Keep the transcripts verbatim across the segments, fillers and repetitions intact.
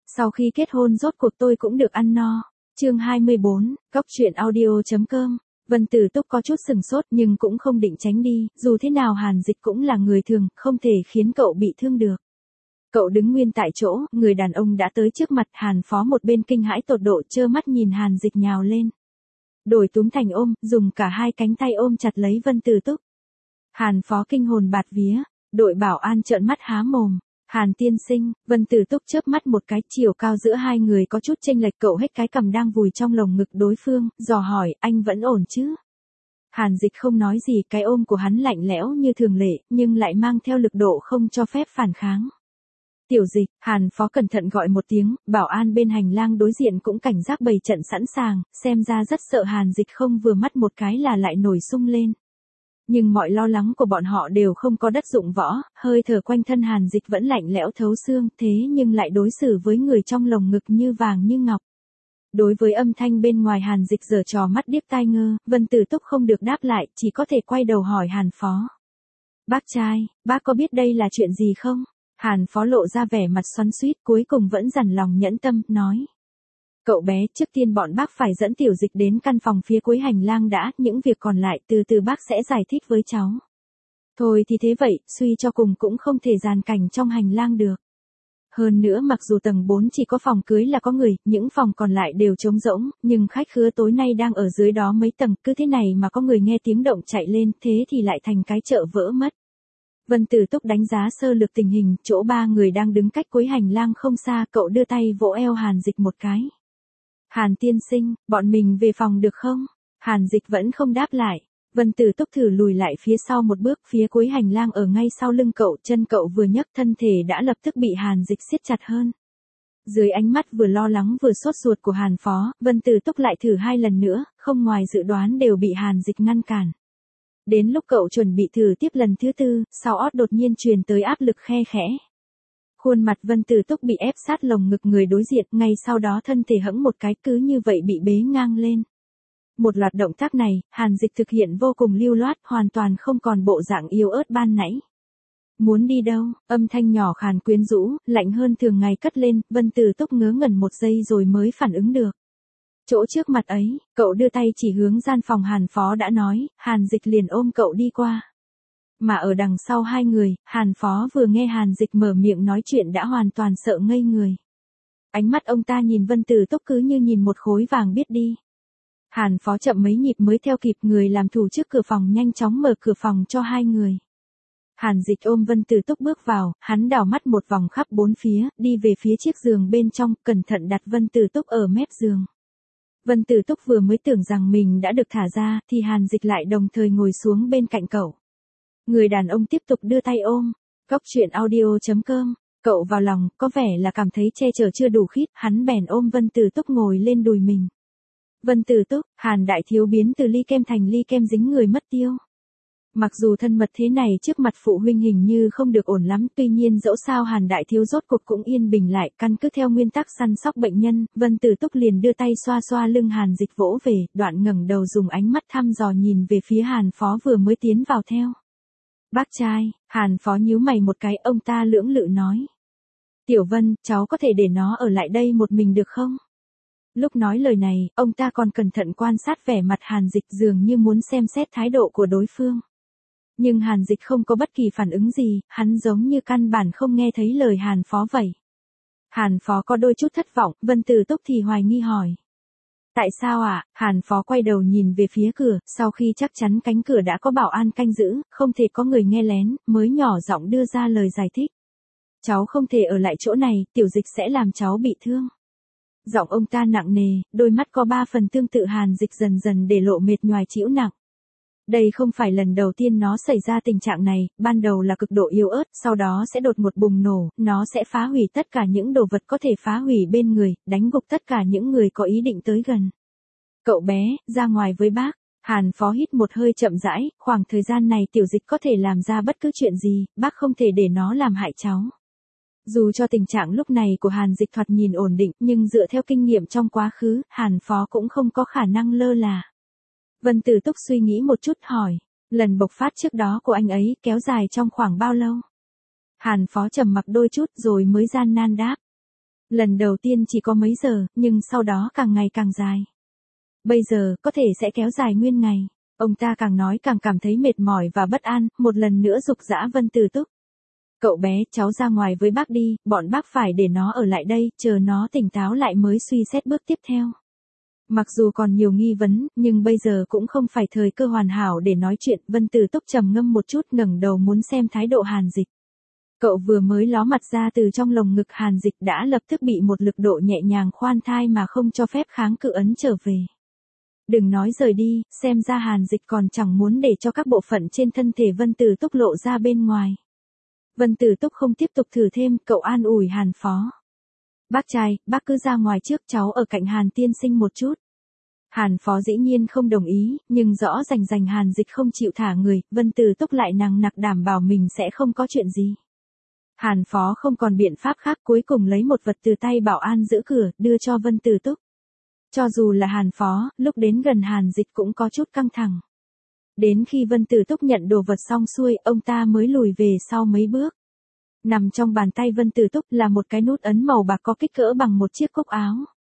Sau khi kết hôn rốt cuộc tôi cũng được ăn no. Chương hai mươi bốn, Cóc truyện audio.com. Vân Tử Túc có chút sừng sốt nhưng cũng không định tránh đi, dù thế nào Hàn Dịch cũng là người thường, không thể khiến cậu bị thương được. Cậu đứng nguyên tại chỗ, người đàn ông đã tới trước mặt, Hàn Phó một bên kinh hãi tột độ trơ mắt nhìn Hàn Dịch nhào lên. Đổi túm thành ôm, dùng cả hai cánh tay ôm chặt lấy Vân Tử Túc. Hàn Phó kinh hồn bạt vía, đội bảo an trợn mắt há mồm. Hàn tiên sinh, Vân Tử Túc chớp mắt một cái, chiều cao giữa hai người có chút chênh lệch, cậu hết cái cằm đang vùi trong lồng ngực đối phương, dò hỏi, anh vẫn ổn chứ? Hàn Dịch không nói gì, cái ôm của hắn lạnh lẽo như thường lệ, nhưng lại mang theo lực độ không cho phép phản kháng. Tiểu Dịch, Hàn Phó cẩn thận gọi một tiếng, bảo an bên hành lang đối diện cũng cảnh giác bày trận sẵn sàng, xem ra rất sợ Hàn Dịch không vừa mắt một cái là lại nổi sung lên. Nhưng mọi lo lắng của bọn họ đều không có đất dụng võ, hơi thở quanh thân Hàn Dịch vẫn lạnh lẽo thấu xương, thế nhưng lại đối xử với người trong lồng ngực như vàng như ngọc. Đối với âm thanh bên ngoài Hàn Dịch giở trò mắt điếc tai ngơ, Vân Tử Túc không được đáp lại, chỉ có thể quay đầu hỏi Hàn Phó. Bác trai, bác có biết đây là chuyện gì không? Hàn Phó lộ ra vẻ mặt xoắn xuýt, cuối cùng vẫn dằn lòng nhẫn tâm, nói. Cậu bé, trước tiên bọn bác phải dẫn Tiểu Dịch đến căn phòng phía cuối hành lang đã, những việc còn lại từ từ bác sẽ giải thích với cháu. Thôi thì thế vậy, suy cho cùng cũng không thể dàn cảnh trong hành lang được. Hơn nữa mặc dù tầng bốn chỉ có phòng cưới là có người, những phòng còn lại đều trống rỗng, nhưng khách khứa tối nay đang ở dưới đó mấy tầng, cứ thế này mà có người nghe tiếng động chạy lên, thế thì lại thành cái chợ vỡ mất. Vân Tử Túc đánh giá sơ lược tình hình, chỗ ba người đang đứng cách cuối hành lang không xa, cậu đưa tay vỗ eo Hàn Dịch một cái. Hàn tiên sinh, bọn mình về phòng được không? Hàn Dịch vẫn không đáp lại. Vân Tử Túc thử lùi lại phía sau một bước, phía cuối hành lang ở ngay sau lưng cậu, chân cậu vừa nhấc thân thể đã lập tức bị Hàn Dịch siết chặt hơn. Dưới ánh mắt vừa lo lắng vừa sốt ruột của Hàn Phó, Vân Tử Túc lại thử hai lần nữa, không ngoài dự đoán đều bị Hàn Dịch ngăn cản. Đến lúc cậu chuẩn bị thử tiếp lần thứ tư, sau ót đột nhiên truyền tới áp lực khe khẽ. Khuôn mặt Vân Tử Túc bị ép sát lồng ngực người đối diện, ngay sau đó thân thể hẫng một cái, cứ như vậy bị bế ngang lên. Một loạt động tác này, Hàn Dịch thực hiện vô cùng lưu loát, hoàn toàn không còn bộ dạng yếu ớt ban nãy. Muốn đi đâu? Âm thanh nhỏ khàn quyến rũ, lạnh hơn thường ngày cất lên, Vân Tử Túc ngớ ngẩn một giây rồi mới phản ứng được. Chỗ trước mặt ấy, cậu đưa tay chỉ hướng gian phòng Hàn Phó đã nói, Hàn Dịch liền ôm cậu đi qua. Mà ở đằng sau hai người, Hàn Phó vừa nghe Hàn Dịch mở miệng nói chuyện đã hoàn toàn sợ ngây người. Ánh mắt ông ta nhìn Vân Tử Túc cứ như nhìn một khối vàng biết đi. Hàn Phó chậm mấy nhịp mới theo kịp, người làm thủ trước cửa phòng nhanh chóng mở cửa phòng cho hai người. Hàn Dịch ôm Vân Tử Túc bước vào, hắn đảo mắt một vòng khắp bốn phía, đi về phía chiếc giường bên trong, cẩn thận đặt Vân Tử Túc ở mép giường. Vân Tử Túc vừa mới tưởng rằng mình đã được thả ra, thì Hàn Dịch lại đồng thời ngồi xuống bên cạnh cậu. Người đàn ông tiếp tục đưa tay ôm. Cóc truyện audio.com. Cậu vào lòng, có vẻ là cảm thấy che chở chưa đủ khít, hắn bèn ôm Vân Tử Túc ngồi lên đùi mình. Vân Tử Túc, Hàn đại thiếu biến từ ly kem thành ly kem dính người mất tiêu. Mặc dù thân mật thế này trước mặt phụ huynh hình như không được ổn lắm, tuy nhiên dẫu sao Hàn đại thiếu rốt cuộc cũng yên bình lại, căn cứ theo nguyên tắc săn sóc bệnh nhân, Vân Tử Túc liền đưa tay xoa xoa lưng Hàn Dịch vỗ về, đoạn ngẩng đầu dùng ánh mắt thăm dò nhìn về phía Hàn Phó vừa mới tiến vào theo. Bác trai, Hàn Phó nhíu mày một cái, ông ta lưỡng lự nói. Tiểu Vân, cháu có thể để nó ở lại đây một mình được không? Lúc nói lời này, ông ta còn cẩn thận quan sát vẻ mặt Hàn Dịch, dường như muốn xem xét thái độ của đối phương. Nhưng Hàn Dịch không có bất kỳ phản ứng gì, hắn giống như căn bản không nghe thấy lời Hàn Phó vậy. Hàn Phó có đôi chút thất vọng, Vân Tử Túc thì hoài nghi hỏi. Tại sao ạ? À? Hàn Phó quay đầu nhìn về phía cửa, sau khi chắc chắn cánh cửa đã có bảo an canh giữ, không thể có người nghe lén, mới nhỏ giọng đưa ra lời giải thích. Cháu không thể ở lại chỗ này, Tiểu Dịch sẽ làm cháu bị thương. Giọng ông ta nặng nề, đôi mắt có ba phần tương tự Hàn Dịch dần dần để lộ mệt nhoài chịu nặng. Đây không phải lần đầu tiên nó xảy ra tình trạng này, ban đầu là cực độ yếu ớt, sau đó sẽ đột ngột bùng nổ, nó sẽ phá hủy tất cả những đồ vật có thể phá hủy bên người, đánh gục tất cả những người có ý định tới gần. Cậu bé, ra ngoài với bác. Hàn Phó hít một hơi chậm rãi, khoảng thời gian này Tiểu Dịch có thể làm ra bất cứ chuyện gì, bác không thể để nó làm hại cháu. Dù cho tình trạng lúc này của Hàn Dịch thoạt nhìn ổn định, nhưng dựa theo kinh nghiệm trong quá khứ, Hàn Phó cũng không có khả năng lơ là. Vân Tử Túc suy nghĩ một chút hỏi, lần bộc phát trước đó của anh ấy kéo dài trong khoảng bao lâu? Hàn Phó trầm mặc đôi chút rồi mới gian nan đáp. Lần đầu tiên chỉ có mấy giờ, nhưng sau đó càng ngày càng dài. Bây giờ, có thể sẽ kéo dài nguyên ngày. Ông ta càng nói càng cảm thấy mệt mỏi và bất an, một lần nữa giục giã Vân Tử Túc. Cậu bé, cháu ra ngoài với bác đi, bọn bác phải để nó ở lại đây, chờ nó tỉnh táo lại mới suy xét bước tiếp theo. Mặc dù còn nhiều nghi vấn, nhưng bây giờ cũng không phải thời cơ hoàn hảo để nói chuyện. Vân Tử Túc trầm ngâm một chút, ngẩng đầu muốn xem thái độ Hàn Dịch. Cậu vừa mới ló mặt ra từ trong lồng ngực Hàn Dịch đã lập tức bị một lực độ nhẹ nhàng khoan thai mà không cho phép kháng cự ấn trở về. Đừng nói rời đi, xem ra Hàn Dịch còn chẳng muốn để cho các bộ phận trên thân thể Vân Tử Túc lộ ra bên ngoài. Vân Tử Túc không tiếp tục thử thêm, cậu an ủi Hàn Phó. Bác trai, bác cứ ra ngoài trước, cháu ở cạnh Hàn tiên sinh một chút. Hàn Phó dĩ nhiên không đồng ý, nhưng rõ rành rành Hàn Dịch không chịu thả người, Vân Tử Túc lại nằng nặc đảm bảo mình sẽ không có chuyện gì. Hàn Phó không còn biện pháp khác, cuối cùng lấy một vật từ tay bảo an giữ cửa, đưa cho Vân Tử Túc. Cho dù là Hàn Phó, lúc đến gần Hàn Dịch cũng có chút căng thẳng. Đến khi Vân Tử Túc nhận đồ vật xong xuôi, ông ta mới lùi về sau mấy bước. Nằm trong bàn tay Vân Tử Túc là một cái nút ấn màu bạc có kích cỡ bằng một chiếc cúc áo.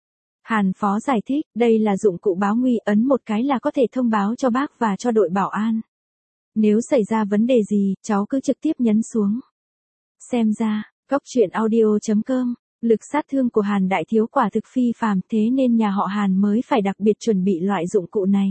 Hàn Phó giải thích, đây là dụng cụ báo nguy, ấn một cái là có thể thông báo cho bác và cho đội bảo an. Nếu xảy ra vấn đề gì, cháu cứ trực tiếp nhấn xuống. Xem ra, góc truyện audio chấm com, lực sát thương của Hàn đại thiếu quả thực phi phàm, thế nên nhà họ Hàn mới phải đặc biệt chuẩn bị loại dụng cụ này.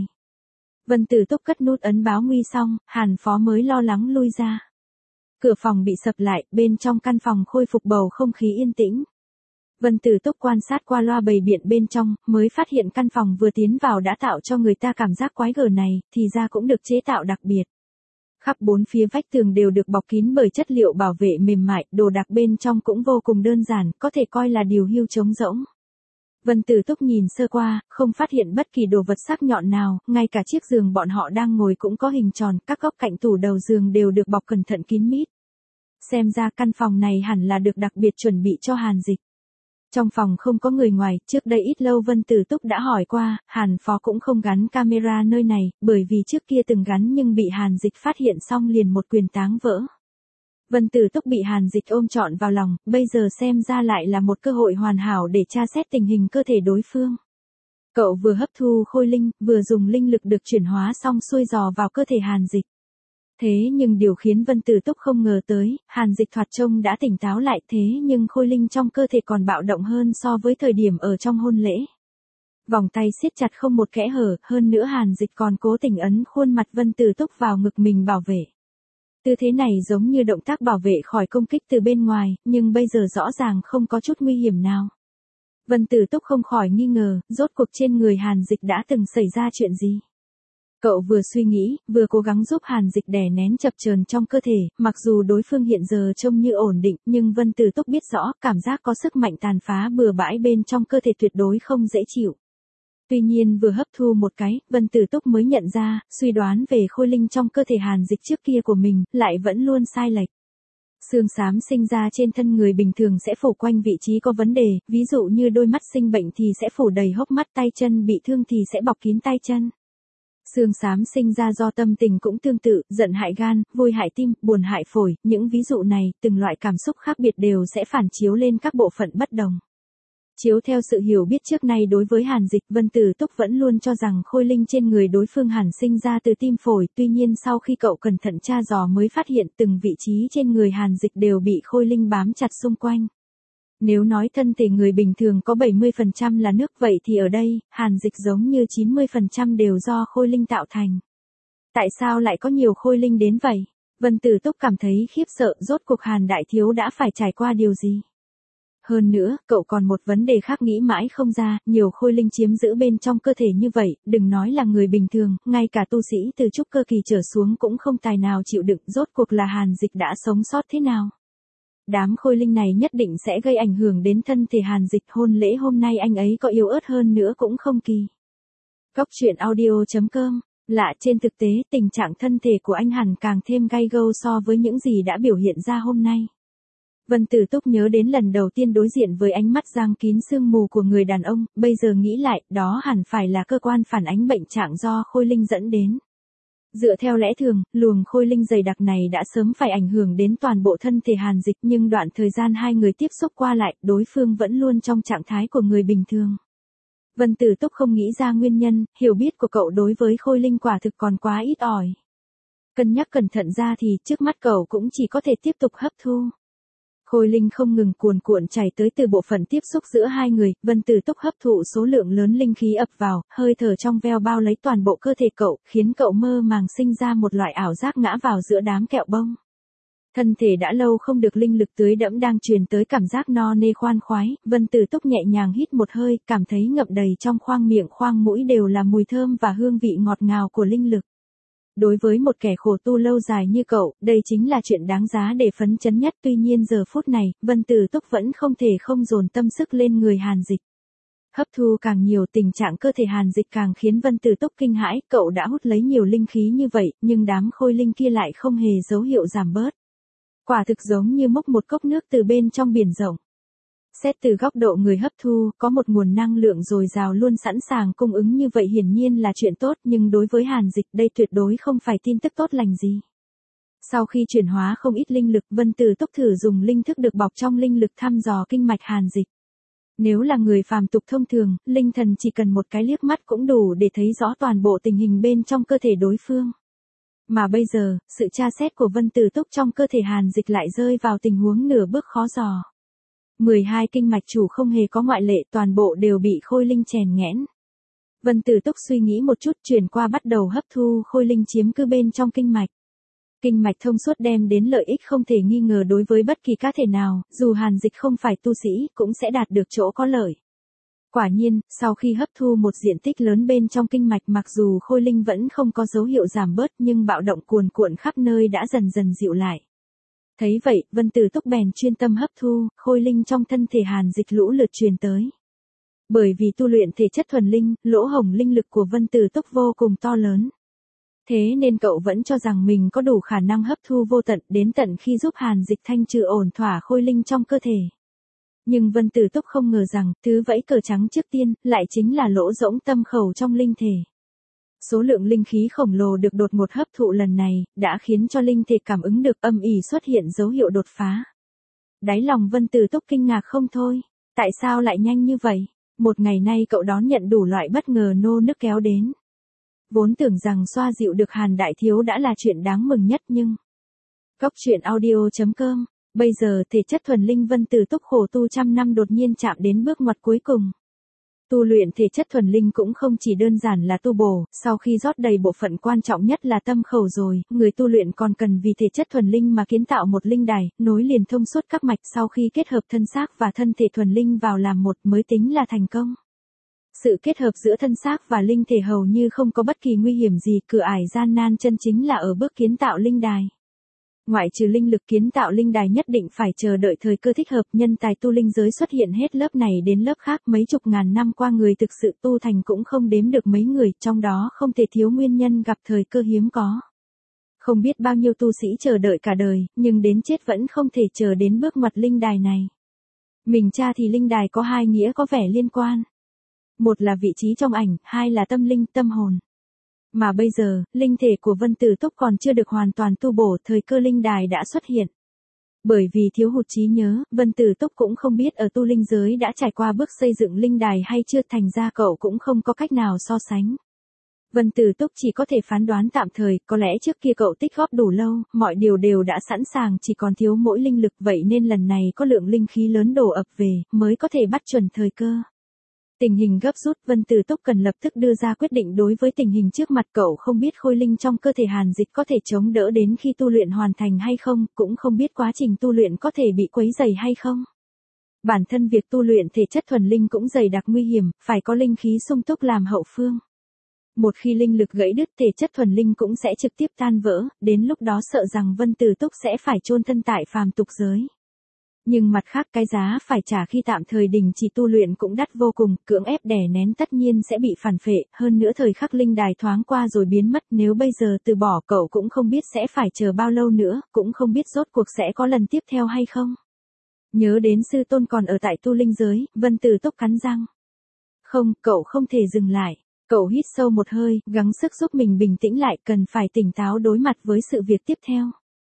Vân Tử Túc cất nút ấn báo nguy xong, Hàn Phó mới lo lắng lui ra. Cửa phòng bị sập lại, bên trong căn phòng khôi phục bầu không khí yên tĩnh. Vân Tử Túc quan sát qua loa bày biện bên trong, mới phát hiện căn phòng vừa tiến vào đã tạo cho người ta cảm giác quái gở này, thì ra cũng được chế tạo đặc biệt. Khắp bốn phía vách tường đều được bọc kín bởi chất liệu bảo vệ mềm mại, đồ đạc bên trong cũng vô cùng đơn giản, có thể coi là điều hưu trống rỗng. Vân Tử Túc nhìn sơ qua, không phát hiện bất kỳ đồ vật sắc nhọn nào, ngay cả chiếc giường bọn họ đang ngồi cũng có hình tròn, các góc cạnh tủ đầu giường đều được bọc cẩn thận kín mít. Xem ra căn phòng này hẳn là được đặc biệt chuẩn bị cho Hàn Dịch. Trong phòng không có người ngoài, trước đây ít lâu Vân Tử Túc đã hỏi qua, Hàn Phó cũng không gắn camera nơi này, bởi vì trước kia từng gắn nhưng bị Hàn Dịch phát hiện xong liền một quyền táng vỡ. Vân Tử Túc bị Hàn Dịch ôm trọn vào lòng, bây giờ xem ra lại là một cơ hội hoàn hảo để tra xét tình hình cơ thể đối phương. Cậu vừa hấp thu khôi linh, vừa dùng linh lực được chuyển hóa xong xuôi dò vào cơ thể Hàn Dịch. Thế nhưng điều khiến Vân Tử Túc không ngờ tới, Hàn Dịch thoạt trông đã tỉnh táo lại, thế nhưng khôi linh trong cơ thể còn bạo động hơn so với thời điểm ở trong hôn lễ. Vòng tay siết chặt không một kẽ hở, hơn nữa Hàn Dịch còn cố tình ấn khuôn mặt Vân Tử Túc vào ngực mình bảo vệ. Tư thế này giống như động tác bảo vệ khỏi công kích từ bên ngoài, nhưng bây giờ rõ ràng không có chút nguy hiểm nào. Vân Tử Túc không khỏi nghi ngờ, rốt cuộc trên người Hàn Dịch đã từng xảy ra chuyện gì. Cậu vừa suy nghĩ, vừa cố gắng giúp Hàn Dịch đè nén chập chờn trong cơ thể, mặc dù đối phương hiện giờ trông như ổn định, nhưng Vân Tử Túc biết rõ, cảm giác có sức mạnh tàn phá bừa bãi bên trong cơ thể tuyệt đối không dễ chịu. Tuy nhiên vừa hấp thu một cái, Vân Tử Túc mới nhận ra, suy đoán về khôi linh trong cơ thể Hàn Dịch trước kia của mình, lại vẫn luôn sai lệch. Xương xám sinh ra trên thân người bình thường sẽ phủ quanh vị trí có vấn đề, ví dụ như đôi mắt sinh bệnh thì sẽ phủ đầy hốc mắt, tay chân bị thương thì sẽ bọc kín tay chân. Xương xám sinh ra do tâm tình cũng tương tự, giận hại gan, vui hại tim, buồn hại phổi, những ví dụ này, từng loại cảm xúc khác biệt đều sẽ phản chiếu lên các bộ phận bất đồng. Chiếu theo sự hiểu biết trước nay đối với Hàn Dịch, Vân Tử Túc vẫn luôn cho rằng khôi linh trên người đối phương hẳn sinh ra từ tim phổi, tuy nhiên sau khi cậu cẩn thận tra dò mới phát hiện từng vị trí trên người Hàn Dịch đều bị khôi linh bám chặt xung quanh. Nếu nói thân thể người bình thường có bảy mươi phần trăm là nước vậy thì ở đây, Hàn Dịch giống như chín mươi phần trăm đều do khôi linh tạo thành. Tại sao lại có nhiều khôi linh đến vậy? Vân Tử Túc cảm thấy khiếp sợ, rốt cuộc Hàn đại thiếu đã phải trải qua điều gì? Hơn nữa, cậu còn một vấn đề khác nghĩ mãi không ra, nhiều khôi linh chiếm giữ bên trong cơ thể như vậy, đừng nói là người bình thường, ngay cả tu sĩ từ trúc cơ kỳ trở xuống cũng không tài nào chịu đựng, rốt cuộc là Hàn Dịch đã sống sót thế nào. Đám khôi linh này nhất định sẽ gây ảnh hưởng đến thân thể Hàn Dịch, hôn lễ hôm nay anh ấy có yếu ớt hơn nữa cũng không kỳ. Góc truyện audio chấm com, lạ trên thực tế tình trạng thân thể của anh hẳn càng thêm gay go so với những gì đã biểu hiện ra hôm nay. Vân Tử Túc nhớ đến lần đầu tiên đối diện với ánh mắt giăng kín sương mù của người đàn ông, bây giờ nghĩ lại, đó hẳn phải là cơ quan phản ánh bệnh trạng do khôi linh dẫn đến. Dựa theo lẽ thường, luồng khôi linh dày đặc này đã sớm phải ảnh hưởng đến toàn bộ thân thể Hàn Dịch, nhưng đoạn thời gian hai người tiếp xúc qua lại, đối phương vẫn luôn trong trạng thái của người bình thường. Vân Tử Túc không nghĩ ra nguyên nhân, hiểu biết của cậu đối với khôi linh quả thực còn quá ít ỏi. Cân nhắc cẩn thận ra thì trước mắt cậu cũng chỉ có thể tiếp tục hấp thu. Khôi linh không ngừng cuồn cuộn chảy tới từ bộ phận tiếp xúc giữa hai người, Vân Tử Túc hấp thụ số lượng lớn linh khí ập vào, hơi thở trong veo bao lấy toàn bộ cơ thể cậu, khiến cậu mơ màng sinh ra một loại ảo giác ngã vào giữa đám kẹo bông. Thân thể đã lâu không được linh lực tưới đẫm đang truyền tới cảm giác no nê khoan khoái, Vân Tử Túc nhẹ nhàng hít một hơi, cảm thấy ngậm đầy trong khoang miệng khoang mũi đều là mùi thơm và hương vị ngọt ngào của linh lực. Đối với một kẻ khổ tu lâu dài như cậu, đây chính là chuyện đáng giá để phấn chấn nhất. Tuy nhiên giờ phút này, Vân Tử Túc vẫn không thể không dồn tâm sức lên người Hàn Dịch. Hấp thu càng nhiều, tình trạng cơ thể Hàn Dịch càng khiến Vân Tử Túc kinh hãi, cậu đã hút lấy nhiều linh khí như vậy, nhưng đám khôi linh kia lại không hề dấu hiệu giảm bớt. Quả thực giống như múc một cốc nước từ bên trong biển rộng. Xét từ góc độ người hấp thu, có một nguồn năng lượng dồi dào luôn sẵn sàng cung ứng như vậy hiển nhiên là chuyện tốt, nhưng đối với Hàn Dịch đây tuyệt đối không phải tin tức tốt lành gì. Sau khi chuyển hóa không ít linh lực, Vân Tử Túc thử dùng linh thức được bọc trong linh lực thăm dò kinh mạch Hàn Dịch. Nếu là người phàm tục thông thường, linh thần chỉ cần một cái liếc mắt cũng đủ để thấy rõ toàn bộ tình hình bên trong cơ thể đối phương. Mà bây giờ, sự tra xét của Vân Tử Túc trong cơ thể Hàn Dịch lại rơi vào tình huống nửa bước khó dò. mười hai kinh mạch chủ không hề có ngoại lệ, toàn bộ đều bị khôi linh chèn nghẽn. Vân Tử Túc suy nghĩ một chút, chuyển qua bắt đầu hấp thu khôi linh chiếm cứ bên trong kinh mạch. Kinh mạch thông suốt đem đến lợi ích không thể nghi ngờ đối với bất kỳ cá thể nào, dù Hàn Dịch không phải tu sĩ, cũng sẽ đạt được chỗ có lợi. Quả nhiên, sau khi hấp thu một diện tích lớn bên trong kinh mạch, mặc dù khôi linh vẫn không có dấu hiệu giảm bớt, nhưng bạo động cuồn cuộn khắp nơi đã dần dần dịu lại. Thấy vậy, Vân Tử Túc bèn chuyên tâm hấp thu, khôi linh trong thân thể Hàn Dịch lũ lượt truyền tới. Bởi vì tu luyện thể chất thuần linh, lỗ hổng linh lực của Vân Tử Túc vô cùng to lớn. Thế nên cậu vẫn cho rằng mình có đủ khả năng hấp thu vô tận, đến tận khi giúp Hàn Dịch thanh trừ ổn thỏa khôi linh trong cơ thể. Nhưng Vân Tử Túc không ngờ rằng, thứ vẫy cờ trắng trước tiên, lại chính là lỗ rỗng tâm khẩu trong linh thể. Số lượng linh khí khổng lồ được đột ngột hấp thụ lần này, đã khiến cho linh thể cảm ứng được âm ỉ xuất hiện dấu hiệu đột phá. Đáy lòng Vân Tử Túc kinh ngạc không thôi, tại sao lại nhanh như vậy? Một ngày nay cậu đón nhận đủ loại bất ngờ nô nức kéo đến. Vốn tưởng rằng xoa dịu được Hàn đại thiếu đã là chuyện đáng mừng nhất nhưng... Góc truyện audio chấm com, bây giờ thể chất thuần linh Vân Tử Túc khổ tu trăm năm đột nhiên chạm đến bước ngoặt cuối cùng. Tu luyện thể chất thuần linh cũng không chỉ đơn giản là tu bổ, sau khi rót đầy bộ phận quan trọng nhất là tâm khẩu rồi, người tu luyện còn cần vì thể chất thuần linh mà kiến tạo một linh đài, nối liền thông suốt các mạch, sau khi kết hợp thân xác và thân thể thuần linh vào làm một mới tính là thành công. Sự kết hợp giữa thân xác và linh thể hầu như không có bất kỳ nguy hiểm gì, cửa ải gian nan chân chính là ở bước kiến tạo linh đài. Ngoại trừ linh lực, kiến tạo linh đài nhất định phải chờ đợi thời cơ thích hợp, nhân tài tu linh giới xuất hiện hết lớp này đến lớp khác, mấy chục ngàn năm qua người thực sự tu thành cũng không đếm được mấy người, trong đó không thể thiếu nguyên nhân gặp thời cơ hiếm có. Không biết bao nhiêu tu sĩ chờ đợi cả đời, nhưng đến chết vẫn không thể chờ đến bước ngoặt linh đài này. Mình tra thì linh đài có hai nghĩa có vẻ liên quan. Một là vị trí trong ảnh, hai là tâm linh, tâm hồn. Mà bây giờ, linh thể của Vân Tử Túc còn chưa được hoàn toàn tu bổ, thời cơ linh đài đã xuất hiện. Bởi vì thiếu hụt trí nhớ, Vân Tử Túc cũng không biết ở tu linh giới đã trải qua bước xây dựng linh đài hay chưa, thành ra cậu cũng không có cách nào so sánh. Vân Tử Túc chỉ có thể phán đoán tạm thời, có lẽ trước kia cậu tích góp đủ lâu, mọi điều đều đã sẵn sàng, chỉ còn thiếu mỗi linh lực, vậy nên lần này có lượng linh khí lớn đổ ập về, mới có thể bắt chuẩn thời cơ. Tình hình gấp rút, Vân Tử Túc cần lập tức đưa ra quyết định đối với tình hình trước mặt, cậu không biết khôi linh trong cơ thể Hàn Dịch có thể chống đỡ đến khi tu luyện hoàn thành hay không, cũng không biết quá trình tu luyện có thể bị quấy rầy hay không. Bản thân việc tu luyện thể chất thuần linh cũng dày đặc nguy hiểm, phải có linh khí sung túc làm hậu phương. Một khi linh lực gãy đứt, thể chất thuần linh cũng sẽ trực tiếp tan vỡ, đến lúc đó sợ rằng Vân Tử Túc sẽ phải chôn thân tại phàm tục giới. Nhưng mặt khác, cái giá phải trả khi tạm thời đình chỉ tu luyện cũng đắt vô cùng, cưỡng ép đè nén tất nhiên sẽ bị phản phệ, hơn nữa thời khắc linh đài thoáng qua rồi biến mất, nếu bây giờ từ bỏ cậu cũng không biết sẽ phải chờ bao lâu nữa, cũng không biết rốt cuộc sẽ có lần tiếp theo hay không. Nhớ đến sư tôn còn ở tại tu linh giới, Vân Tử Túc cắn răng. Không, cậu không thể dừng lại. Cậu hít sâu một hơi, gắng sức giúp mình bình tĩnh lại, cần phải tỉnh táo đối mặt với sự việc tiếp theo.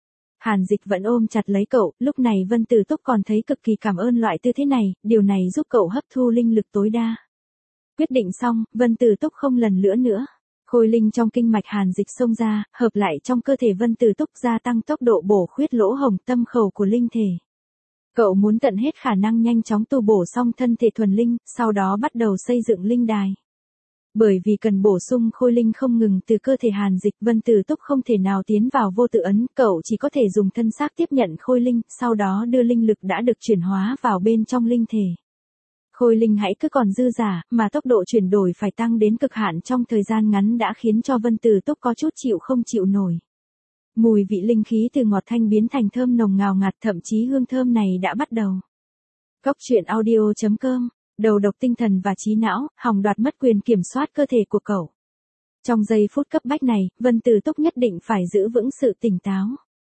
Hàn Dịch vẫn ôm chặt lấy cậu, lúc này Vân Tử Túc còn thấy cực kỳ cảm ơn loại tư thế này, điều này giúp cậu hấp thu linh lực tối đa. Quyết định xong, Vân Tử Túc không lần nữa nữa. Khôi linh trong kinh mạch Hàn Dịch xông ra, hợp lại trong cơ thể Vân Tử Túc, gia tăng tốc độ bổ khuyết lỗ hổng tâm khẩu của linh thể. Cậu muốn tận hết khả năng nhanh chóng tu bổ xong thân thể thuần linh, sau đó bắt đầu xây dựng linh đài. Bởi vì cần bổ sung khôi linh không ngừng từ cơ thể Hàn Dịch, Vân Tử Túc không thể nào tiến vào vô tự ấn, cậu chỉ có thể dùng thân xác tiếp nhận khôi linh, sau đó đưa linh lực đã được chuyển hóa vào bên trong linh thể. Khôi linh hãy cứ còn dư giả, mà tốc độ chuyển đổi phải tăng đến cực hạn trong thời gian ngắn đã khiến cho Vân Tử Túc có chút chịu không chịu nổi. Mùi vị linh khí từ ngọt thanh biến thành thơm nồng ngào ngạt, thậm chí hương thơm này đã bắt đầu. Góc truyện audio chấm com, đầu độc tinh thần và trí não, hòng đoạt mất quyền kiểm soát cơ thể của cậu. Trong giây phút cấp bách này, Vân Tử Túc nhất định phải giữ vững sự tỉnh táo.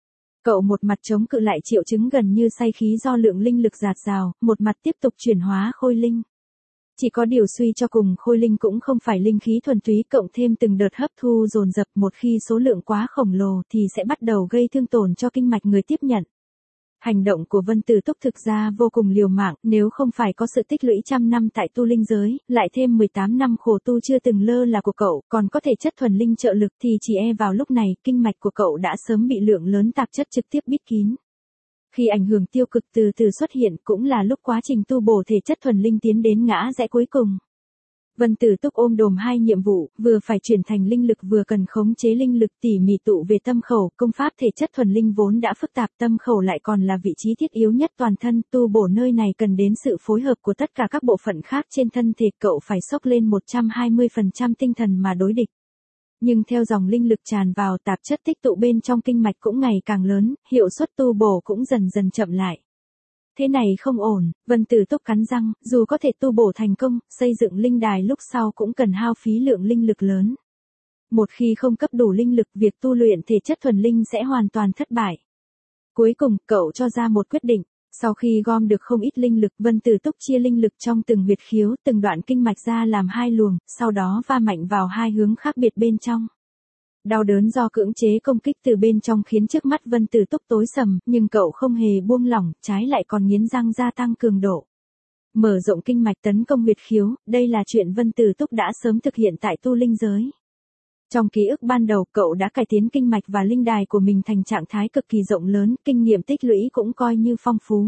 Cậu một mặt chống cự lại triệu chứng gần như say khí do lượng linh lực dạt dào, một mặt tiếp tục chuyển hóa khôi linh. Chỉ có điều suy cho cùng khôi linh cũng không phải linh khí thuần túy, cộng thêm từng đợt hấp thu dồn dập, một khi số lượng quá khổng lồ thì sẽ bắt đầu gây thương tổn cho kinh mạch người tiếp nhận. Hành động của Vân Tử Túc thực ra vô cùng liều mạng, nếu không phải có sự tích lũy trăm năm tại tu linh giới, lại thêm mười tám năm khổ tu chưa từng lơ là của cậu, còn có thể chất thuần linh trợ lực thì chỉ e vào lúc này, kinh mạch của cậu đã sớm bị lượng lớn tạp chất trực tiếp bít kín. Khi ảnh hưởng tiêu cực từ từ xuất hiện cũng là lúc quá trình tu bổ thể chất thuần linh tiến đến ngã rẽ cuối cùng. Vân Tử Túc ôm đồm hai nhiệm vụ, vừa phải chuyển thành linh lực vừa cần khống chế linh lực tỉ mỉ tụ về tâm khẩu, công pháp thể chất thuần linh vốn đã phức tạp, tâm khẩu lại còn là vị trí thiết yếu nhất toàn thân, tu bổ nơi này cần đến sự phối hợp của tất cả các bộ phận khác trên thân thể, cậu phải xốc lên một trăm hai mươi phần trăm tinh thần mà đối địch. Nhưng theo dòng linh lực tràn vào, tạp chất tích tụ bên trong kinh mạch cũng ngày càng lớn, hiệu suất tu bổ cũng dần dần chậm lại. Thế này không ổn, Vân Tử Túc cắn răng, dù có thể tu bổ thành công, xây dựng linh đài lúc sau cũng cần hao phí lượng linh lực lớn. Một khi không cấp đủ linh lực, việc tu luyện thể chất thuần linh sẽ hoàn toàn thất bại. Cuối cùng, cậu cho ra một quyết định. Sau khi gom được không ít linh lực, Vân Tử Túc chia linh lực trong từng huyệt khiếu, từng đoạn kinh mạch ra làm hai luồng, sau đó va mạnh vào hai hướng khác biệt bên trong. Đau đớn do cưỡng chế công kích từ bên trong khiến trước mắt Vân Tử Túc tối sầm, nhưng cậu không hề buông lỏng, trái lại còn nghiến răng gia tăng cường độ. Mở rộng kinh mạch tấn công huyệt khiếu, đây là chuyện Vân Tử Túc đã sớm thực hiện tại tu linh giới. Trong ký ức ban đầu, cậu đã cải tiến kinh mạch và linh đài của mình thành trạng thái cực kỳ rộng lớn, kinh nghiệm tích lũy cũng coi như phong phú.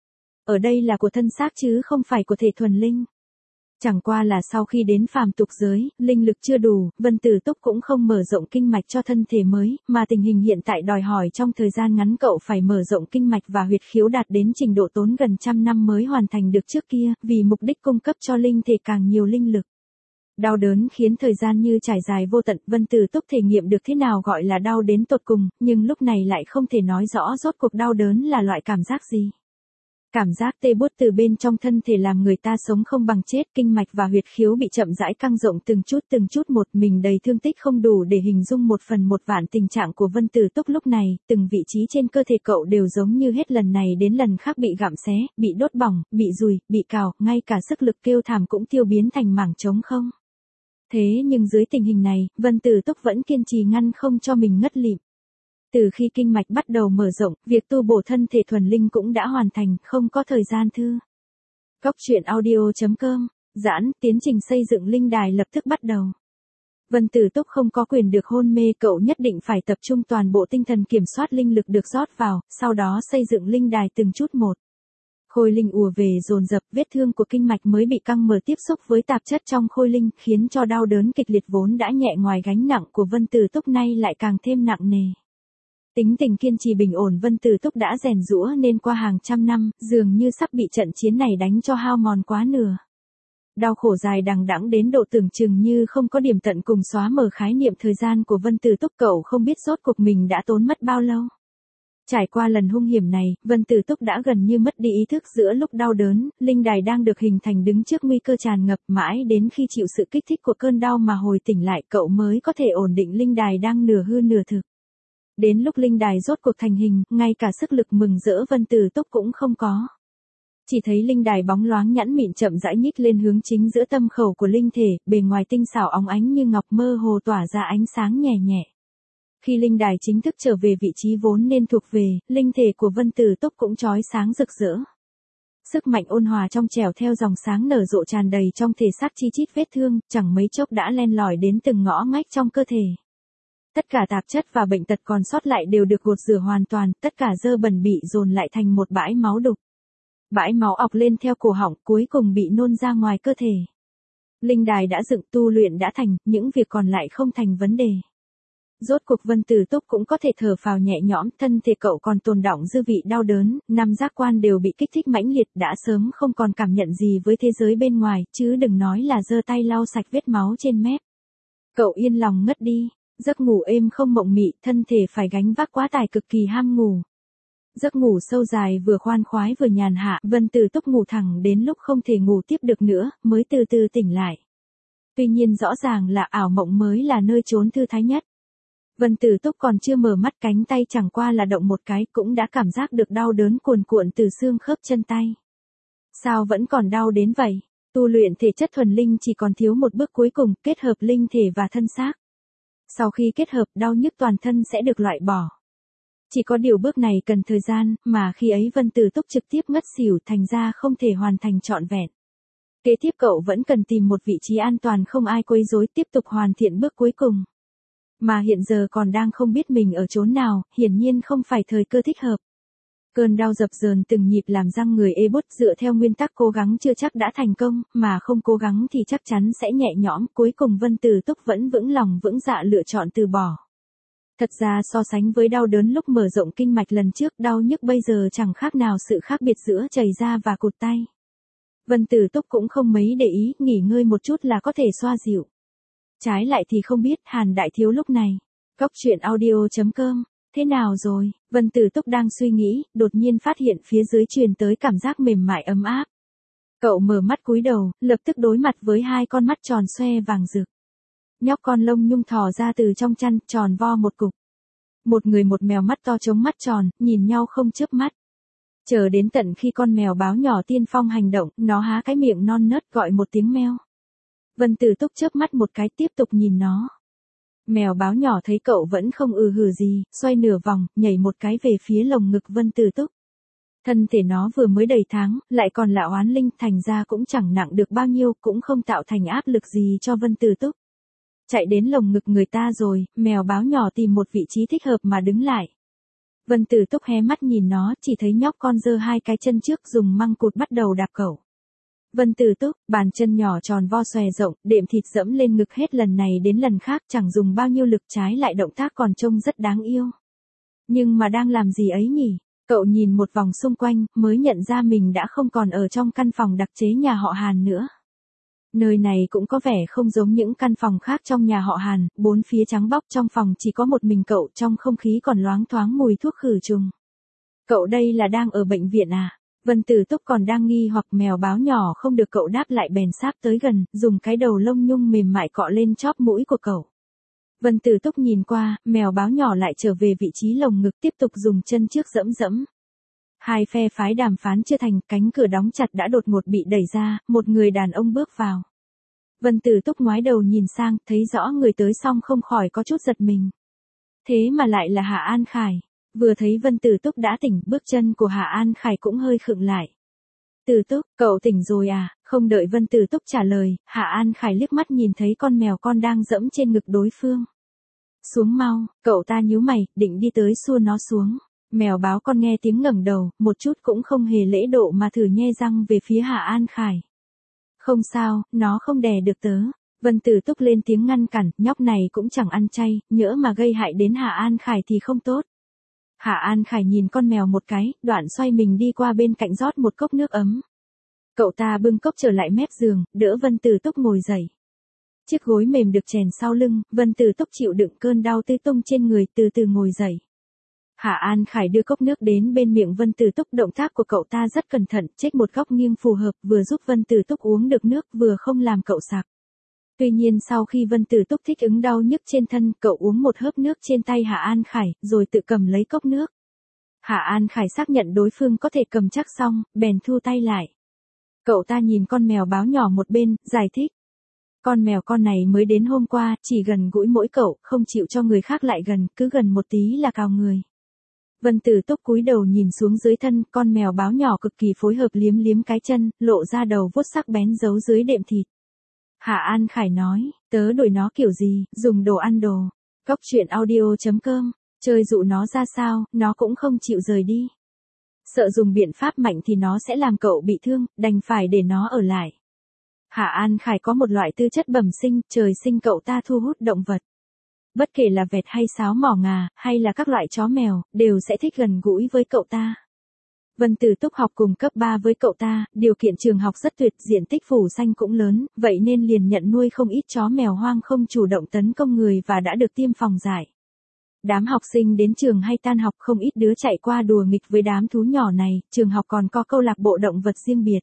Ở đây là của thân xác chứ không phải của thể thuần linh. Chẳng qua là sau khi đến phàm tục giới, linh lực chưa đủ, Vân Tử Túc cũng không mở rộng kinh mạch cho thân thể mới, mà tình hình hiện tại đòi hỏi trong thời gian ngắn cậu phải mở rộng kinh mạch và huyệt khiếu đạt đến trình độ tốn gần trăm năm mới hoàn thành được trước kia, vì mục đích cung cấp cho linh thể càng nhiều linh lực. Đau đớn khiến thời gian như trải dài vô tận, Vân Tử Túc thể nghiệm được thế nào gọi là đau đến tột cùng, nhưng lúc này lại không thể nói rõ rốt cuộc đau đớn là loại cảm giác gì. Cảm giác tê buốt từ bên trong thân thể làm người ta sống không bằng chết, kinh mạch và huyệt khiếu bị chậm rãi căng rộng từng chút từng chút một, mình đầy thương tích không đủ để hình dung một phần một vạn tình trạng của Vân Tử Túc lúc này, từng vị trí trên cơ thể cậu đều giống như hết lần này đến lần khác bị gặm xé, bị đốt bỏng, bị dùi, bị cào, ngay cả sức lực kêu thảm cũng tiêu biến thành mảng trống không. Thế nhưng dưới tình hình này, Vân Tử Túc vẫn kiên trì ngăn không cho mình ngất lịm. Từ khi kinh mạch bắt đầu mở rộng, việc tu bổ thân thể thuần linh cũng đã hoàn thành, không có thời gian thư. Góc truyện audio chấm com, giãn, tiến trình xây dựng linh đài lập tức bắt đầu. Vân Tử Túc không có quyền được hôn mê, cậu nhất định phải tập trung toàn bộ tinh thần kiểm soát linh lực được rót vào, sau đó xây dựng linh đài từng chút một. Khôi linh ùa về dồn dập, vết thương của kinh mạch mới bị căng mở tiếp xúc với tạp chất trong khôi linh, khiến cho đau đớn kịch liệt vốn đã nhẹ ngoài gánh nặng của Vân Tử Túc nay lại càng thêm nặng nề. Tính tình kiên trì bình ổn Vân Tử Túc đã rèn giũa nên qua hàng trăm năm, dường như sắp bị trận chiến này đánh cho hao mòn quá nửa. Đau khổ dài đằng đẵng đến độ tưởng chừng như không có điểm tận cùng xóa mờ khái niệm thời gian của Vân Tử Túc, cậu không biết rốt cuộc mình đã tốn mất bao lâu. Trải qua lần hung hiểm này, Vân Tử Túc đã gần như mất đi ý thức giữa lúc đau đớn, linh đài đang được hình thành đứng trước nguy cơ tràn ngập, mãi đến khi chịu sự kích thích của cơn đau mà hồi tỉnh lại cậu mới có thể ổn định linh đài đang nửa hư nửa thực. Đến lúc linh đài rốt cuộc thành hình, ngay cả sức lực mừng rỡ Vân Tử Túc cũng không có. Chỉ thấy linh đài bóng loáng nhẵn mịn chậm rãi nhích lên hướng chính giữa tâm khẩu của linh thể, bề ngoài tinh xảo óng ánh như ngọc mơ hồ tỏa ra ánh sáng nhẹ nhẹ. Khi linh đài chính thức trở về vị trí vốn nên thuộc về, linh thể của Vân Tử Túc cũng chói sáng rực rỡ. Sức mạnh ôn hòa trong trẻo theo dòng sáng nở rộ tràn đầy trong thể xác chi chít vết thương, chẳng mấy chốc đã len lỏi đến từng ngõ ngách trong cơ thể. Tất cả tạp chất và bệnh tật còn sót lại đều được gột rửa hoàn toàn, tất cả dơ bẩn bị dồn lại thành một bãi máu đục. Bãi máu ọc lên theo cổ họng, cuối cùng bị nôn ra ngoài cơ thể. Linh đài đã dựng, tu luyện đã thành, những việc còn lại không thành vấn đề. Rốt cuộc Vân Tử Túc cũng có thể thở phào nhẹ nhõm, thân thể cậu còn tồn đọng dư vị đau đớn, năm giác quan đều bị kích thích mãnh liệt, đã sớm không còn cảm nhận gì với thế giới bên ngoài, chứ đừng nói là giơ tay lau sạch vết máu trên mép. Cậu yên lòng ngất đi, giấc ngủ êm không mộng mị, thân thể phải gánh vác quá tải cực kỳ ham ngủ. Giấc ngủ sâu dài vừa khoan khoái vừa nhàn hạ, Vân Tử Túc ngủ thẳng đến lúc không thể ngủ tiếp được nữa, mới từ từ tỉnh lại. Tuy nhiên rõ ràng là ảo mộng mới là nơi trốn thư thái nhất. Vân Tử Túc còn chưa mở mắt, cánh tay chẳng qua là động một cái cũng đã cảm giác được đau đớn cuồn cuộn từ xương khớp chân tay. Sao vẫn còn đau đến vậy? Tu luyện thể chất thuần linh chỉ còn thiếu một bước cuối cùng, kết hợp linh thể và thân xác. Sau khi kết hợp, đau nhức toàn thân sẽ được loại bỏ. Chỉ có điều bước này cần thời gian, mà khi ấy Vân Tử Túc trực tiếp ngất xỉu, thành ra không thể hoàn thành trọn vẹn. Kế tiếp cậu vẫn cần tìm một vị trí an toàn không ai quấy rối, tiếp tục hoàn thiện bước cuối cùng. Mà hiện giờ còn đang không biết mình ở chốn nào, hiển nhiên không phải thời cơ thích hợp. Cơn đau dập dờn từng nhịp làm răng người ê bút, dựa theo nguyên tắc cố gắng chưa chắc đã thành công, mà không cố gắng thì chắc chắn sẽ nhẹ nhõm, cuối cùng Vân Tử Túc vẫn vững lòng vững dạ lựa chọn từ bỏ. Thật ra so sánh với đau đớn lúc mở rộng kinh mạch lần trước, đau nhức bây giờ chẳng khác nào sự khác biệt giữa chảy da và cụt tay. Vân Tử Túc cũng không mấy để ý, nghỉ ngơi một chút là có thể xoa dịu. Trái lại thì không biết Hàn Đại Thiếu lúc này. Góc truyện audio chấm com, thế nào rồi? Vân Tử Túc đang suy nghĩ, đột nhiên phát hiện phía dưới truyền tới cảm giác mềm mại ấm áp. Cậu mở mắt cúi đầu, lập tức đối mặt với hai con mắt tròn xoe vàng rực. Nhóc con lông nhung thò ra từ trong chăn, tròn vo một cục. Một người một mèo mắt to trống mắt tròn, nhìn nhau không chớp mắt. Chờ đến tận khi con mèo báo nhỏ tiên phong hành động, nó há cái miệng non nớt gọi một tiếng meo. Vân Tử Túc chớp mắt một cái tiếp tục nhìn nó. Mèo báo nhỏ thấy cậu vẫn không ừ hừ gì, xoay nửa vòng, nhảy một cái về phía lồng ngực Vân Tử Túc. Thân thể nó vừa mới đầy tháng, lại còn là oán linh, thành ra cũng chẳng nặng được bao nhiêu, cũng không tạo thành áp lực gì cho Vân Tử Túc. Chạy đến lồng ngực người ta rồi, mèo báo nhỏ tìm một vị trí thích hợp mà đứng lại. Vân Tử Túc hé mắt nhìn nó, chỉ thấy nhóc con giơ hai cái chân trước dùng măng cụt bắt đầu đạp cậu. Vân Tử Túc, bàn chân nhỏ tròn vo xòe rộng, đệm thịt dẫm lên ngực hết lần này đến lần khác, chẳng dùng bao nhiêu lực, trái lại động tác còn trông rất đáng yêu. Nhưng mà đang làm gì ấy nhỉ? Cậu nhìn một vòng xung quanh, mới nhận ra mình đã không còn ở trong căn phòng đặc chế nhà họ Hàn nữa. Nơi này cũng có vẻ không giống những căn phòng khác trong nhà họ Hàn, bốn phía trắng bóc, trong phòng chỉ có một mình cậu, trong không khí còn loáng thoáng mùi thuốc khử trùng. Cậu đây là đang ở bệnh viện à? Vân Tử Túc còn đang nghi hoặc, mèo báo nhỏ không được cậu đáp lại bèn sáp tới gần, dùng cái đầu lông nhung mềm mại cọ lên chóp mũi của cậu. Vân Tử Túc nhìn qua, mèo báo nhỏ lại trở về vị trí lồng ngực, tiếp tục dùng chân trước dẫm dẫm. Hai phe phái đàm phán chưa thành, cánh cửa đóng chặt đã đột ngột bị đẩy ra, một người đàn ông bước vào. Vân Tử Túc ngoái đầu nhìn sang, thấy rõ người tới xong không khỏi có chút giật mình. Thế mà lại là Hạ An Khải. Vừa thấy Vân Tử Túc đã tỉnh, bước chân của Hạ An Khải cũng hơi khựng lại. Tử Túc, cậu tỉnh rồi à? Không đợi Vân Tử Túc trả lời, Hạ An Khải liếc mắt nhìn thấy con mèo con đang dẫm trên ngực đối phương. Xuống mau, cậu ta nhíu mày, định đi tới xua nó xuống. Mèo báo con nghe tiếng ngẩng đầu, một chút cũng không hề lễ độ mà thử nhe răng về phía Hạ An Khải. Không sao, nó không đè được tớ. Vân Tử Túc lên tiếng ngăn cản, nhóc này cũng chẳng ăn chay, nhỡ mà gây hại đến Hạ An Khải thì không tốt. Hạ An Khải nhìn con mèo một cái, đoạn xoay mình đi qua bên cạnh rót một cốc nước ấm. Cậu ta bưng cốc trở lại mép giường, đỡ Vân Tử Túc ngồi dậy. Chiếc gối mềm được chèn sau lưng, Vân Tử Túc chịu đựng cơn đau tê tung trên người, từ từ ngồi dậy. Hạ An Khải đưa cốc nước đến bên miệng Vân Tử Túc, động tác của cậu ta rất cẩn thận, chếch một góc nghiêng phù hợp, vừa giúp Vân Tử Túc uống được nước, vừa không làm cậu sặc. Tuy nhiên sau khi Vân Tử Túc thích ứng đau nhức trên thân, cậu uống một hớp nước trên tay Hạ An Khải, rồi tự cầm lấy cốc nước. Hạ An Khải xác nhận đối phương có thể cầm chắc xong, bèn thu tay lại. Cậu ta nhìn con mèo báo nhỏ một bên, giải thích. Con mèo con này mới đến hôm qua, chỉ gần gũi mỗi cậu, không chịu cho người khác lại gần, cứ gần một tí là cào người. Vân Tử Túc cúi đầu nhìn xuống dưới thân, con mèo báo nhỏ cực kỳ phối hợp liếm liếm cái chân, lộ ra đầu vuốt sắc bén giấu dưới đệm thịt. Hạ An Khải nói, tớ đuổi nó kiểu gì, dùng đồ ăn đồ. Cóc truyện audio chấm com, chơi dụ nó ra sao, nó cũng không chịu rời đi. Sợ dùng biện pháp mạnh thì nó sẽ làm cậu bị thương, đành phải để nó ở lại. Hạ An Khải có một loại tư chất bẩm sinh, trời sinh cậu ta thu hút động vật. Bất kể là vẹt hay sáo mỏ ngà, hay là các loại chó mèo, đều sẽ thích gần gũi với cậu ta. Vân Tử Túc học cùng cấp ba với cậu ta, điều kiện trường học rất tuyệt, diện tích phủ xanh cũng lớn, vậy nên liền nhận nuôi không ít chó mèo hoang không chủ động tấn công người và đã được tiêm phòng dại. Đám học sinh đến trường hay tan học không ít đứa chạy qua đùa nghịch với đám thú nhỏ này, trường học còn có câu lạc bộ động vật riêng biệt.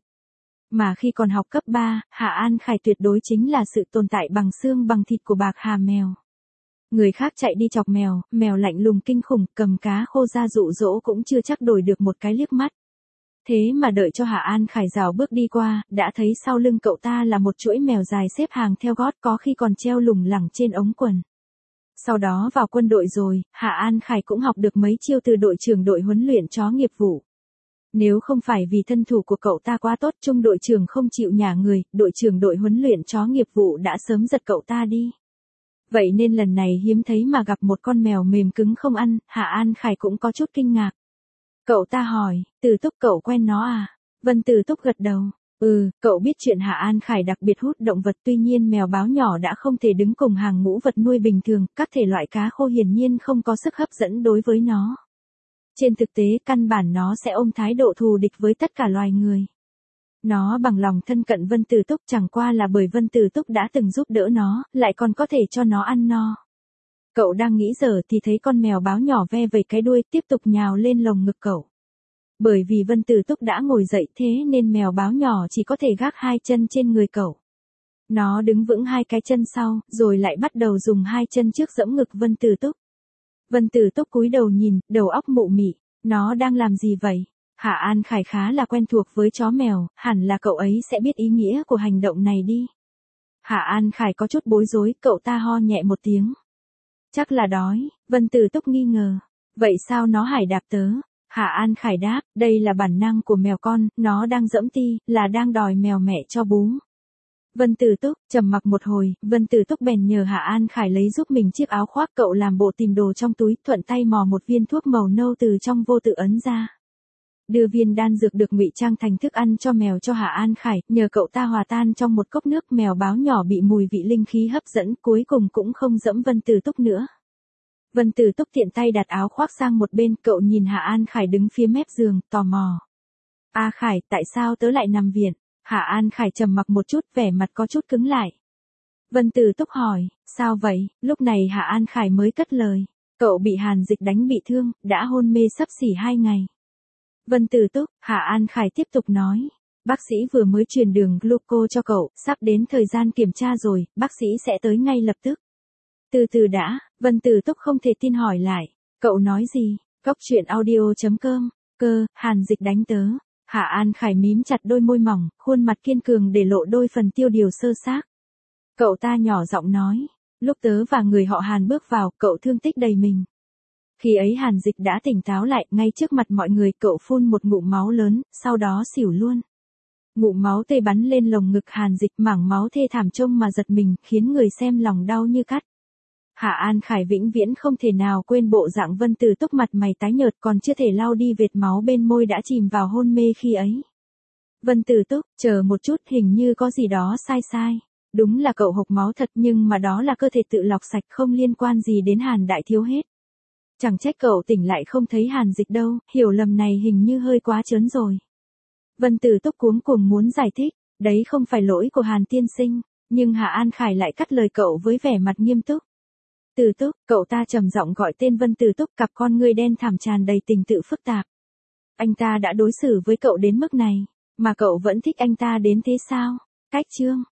Mà khi còn học cấp ba, Hạ An Khải tuyệt đối chính là sự tồn tại bằng xương bằng thịt của bạc hà mèo. Người khác chạy đi chọc mèo, mèo lạnh lùng kinh khủng, cầm cá khô ra dụ dỗ cũng chưa chắc đổi được một cái liếc mắt. Thế mà đợi cho Hạ An Khải rào bước đi qua, đã thấy sau lưng cậu ta là một chuỗi mèo dài xếp hàng theo gót, có khi còn treo lủng lẳng trên ống quần. Sau đó vào quân đội rồi, Hạ An Khải cũng học được mấy chiêu từ đội trưởng đội huấn luyện chó nghiệp vụ. Nếu không phải vì thân thủ của cậu ta quá tốt, trung đội trưởng không chịu nhả người, đội trưởng đội huấn luyện chó nghiệp vụ đã sớm giật cậu ta đi. Vậy nên lần này hiếm thấy mà gặp một con mèo mềm cứng không ăn, Hạ An Khải cũng có chút kinh ngạc. Cậu ta hỏi, Tử Túc cậu quen nó à? Vân Tử Túc gật đầu. Ừ, cậu biết chuyện Hạ An Khải đặc biệt hút động vật, tuy nhiên mèo báo nhỏ đã không thể đứng cùng hàng ngũ vật nuôi bình thường, các thể loại cá khô hiển nhiên không có sức hấp dẫn đối với nó. Trên thực tế căn bản nó sẽ ôm thái độ thù địch với tất cả loài người. Nó bằng lòng thân cận Vân Tử Túc chẳng qua là bởi Vân Tử Túc đã từng giúp đỡ nó, lại còn có thể cho nó ăn no. Cậu đang nghĩ giờ thì thấy con mèo báo nhỏ ve vẩy cái đuôi tiếp tục nhào lên lồng ngực cậu. Bởi vì Vân Tử Túc đã ngồi dậy thế nên mèo báo nhỏ chỉ có thể gác hai chân trên người cậu. Nó đứng vững hai cái chân sau, rồi lại bắt đầu dùng hai chân trước giẫm ngực Vân Tử Túc. Vân Tử Túc cúi đầu nhìn, đầu óc mụ mị, nó đang làm gì vậy? Hạ An Khải khá là quen thuộc với chó mèo, hẳn là cậu ấy sẽ biết ý nghĩa của hành động này đi. Hạ An Khải có chút bối rối, cậu ta ho nhẹ một tiếng. Chắc là đói, Vân Tử Túc nghi ngờ. Vậy sao nó hải đạp tớ? Hạ An Khải đáp, đây là bản năng của mèo con, nó đang giẫm ti, là đang đòi mèo mẹ cho bú. Vân Tử Túc trầm mặc một hồi, Vân Tử Túc bèn nhờ Hạ An Khải lấy giúp mình chiếc áo khoác, cậu làm bộ tìm đồ trong túi, thuận tay mò một viên thuốc màu nâu từ trong vô tự ấn ra. Đưa viên đan dược được ngụy trang thành thức ăn cho mèo cho Hạ An Khải, nhờ cậu ta hòa tan trong một cốc nước, mèo báo nhỏ bị mùi vị linh khí hấp dẫn, cuối cùng cũng không giẫm Vân Tử Túc nữa. Vân Tử Túc tiện tay đặt áo khoác sang một bên, cậu nhìn Hạ An Khải đứng phía mép giường, tò mò. A Khải, tại sao tớ lại nằm viện? Hạ An Khải trầm mặc một chút, vẻ mặt có chút cứng lại. Vân Tử Túc hỏi, sao vậy? Lúc này Hạ An Khải mới cất lời. Cậu bị Hàn Dịch đánh bị thương, đã hôn mê sắp xỉ hai ngày. Vân Tử Túc, Hạ An Khải tiếp tục nói. Bác sĩ vừa mới truyền đường gluco cho cậu, sắp đến thời gian kiểm tra rồi, bác sĩ sẽ tới ngay lập tức. Từ từ đã, Vân Tử Túc không thể tin hỏi lại. Cậu nói gì? Cóc truyện audio chấm com, cơ, Hàn Dịch đánh tớ. Hạ An Khải mím chặt đôi môi mỏng, khuôn mặt kiên cường để lộ đôi phần tiêu điều sơ xác. Cậu ta nhỏ giọng nói, lúc tớ và người họ Hàn bước vào, cậu thương tích đầy mình. Khi ấy Hàn Dịch đã tỉnh táo lại, ngay trước mặt mọi người cậu phun một ngụm máu lớn, sau đó xỉu luôn. Ngụm máu tê bắn lên lồng ngực Hàn Dịch, mảng máu thê thảm trông mà giật mình, khiến người xem lòng đau như cắt. Hạ An Khải vĩnh viễn không thể nào quên bộ dạng Vân Tử Túc mặt mày tái nhợt, còn chưa thể lau đi vệt máu bên môi đã chìm vào hôn mê khi ấy. Vân Tử Túc, chờ một chút, hình như có gì đó sai sai. Đúng là cậu hộc máu thật, nhưng mà đó là cơ thể tự lọc sạch, không liên quan gì đến Hàn đại thiếu hết. Chẳng trách cậu tỉnh lại không thấy Hàn Dịch đâu, hiểu lầm này hình như hơi quá trớn rồi. Vân Tử Túc cuống cuồng muốn giải thích, đấy không phải lỗi của Hàn tiên sinh, nhưng Hạ An Khải lại cắt lời cậu với vẻ mặt nghiêm túc. Tử Túc, cậu ta trầm giọng gọi tên Vân Tử Túc, cặp con ngươi đen thẳm tràn đầy tình tự phức tạp. Anh ta đã đối xử với cậu đến mức này, mà cậu vẫn thích anh ta đến thế sao? Cách chương